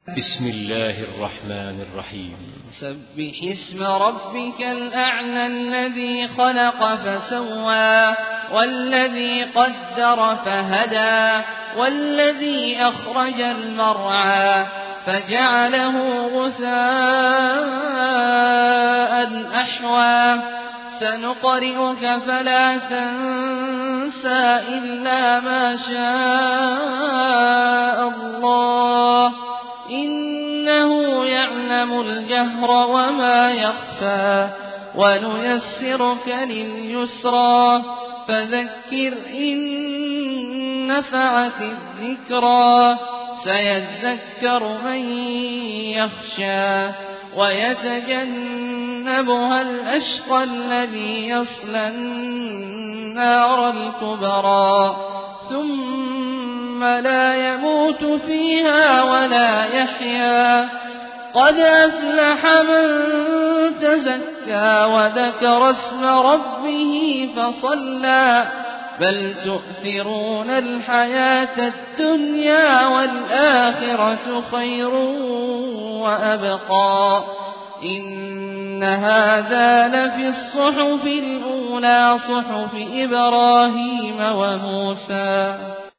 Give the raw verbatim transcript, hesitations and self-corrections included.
بسم الله الرحمن الرحيم. سبح اسم ربك الأعلى الذي خلق فسوى والذي قدر فهدى والذي أخرج المرعى فجعله غثاء أحوى سنقرئك فلا تنسى إلا ما شاء الله إنه يعلم الجهر وما يخفى ونيسرك لليسرى فذكر إن نفعت الذكرى سيذكر من يخشى ويتجنبها الأشقى الذي يصلى النار الكبرى ثم لا يموت فيها ولا يحيا قد أفلح من تزكى وذكر اسم ربه فصلى بل تؤثرون الحياة الدنيا والآخرة خير وأبقى إن هذا لفي الصحف الأولى صحف إبراهيم وموسى.